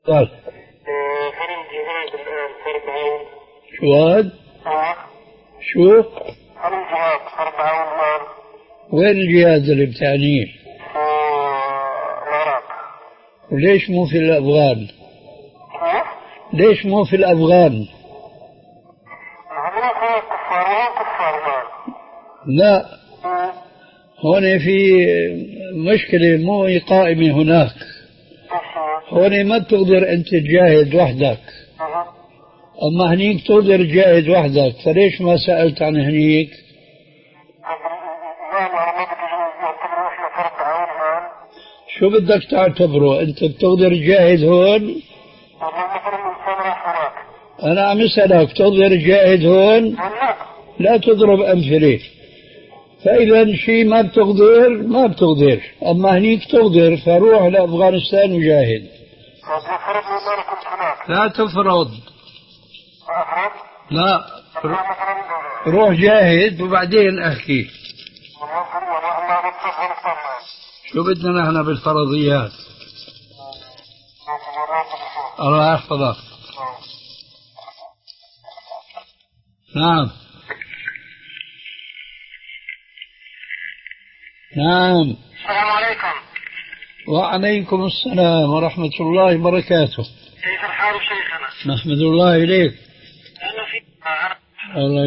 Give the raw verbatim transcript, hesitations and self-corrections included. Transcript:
طيب هل الجهاد الآن فرض عين؟ شو هاد؟ آه. شو؟ هل الجهاد فرض عين الآن؟ وين الجهاد اللي بتعنيه؟ في العراق. وليش مو في الأفغان؟ كيف؟ ليش مو في الأفغان؟ هذول كفار وهم كفار الآن. لا، آه. هون في مشكلة مو قائمة هناك. هون ما بتقدر أنت تجاهد وحدك، آه. أما هنيك تقدر تجاهد وحدك، فليش ما سألت عن هنيك؟ شو بدك تعتبره؟ أنت بتقدر تجاهد هون؟ أنا عم أسألك تقدر تجاهد هون؟ لا تضرب أمثلة. فإذا شيء ما بتقدر ما بتقدر، أما هنيك تقدر، فروح لأفغانستان وجاهد. لا تفرض، لا روح جاهد وبعدين أحكي. شو بدنا نحن بالفرضيات؟ الله يحفظك. نعم نعم. السلام عليكم. وعليكم السلام ورحمة الله وبركاته. كيف الحال شيخنا؟ نحمد الله إليك. أنا في الله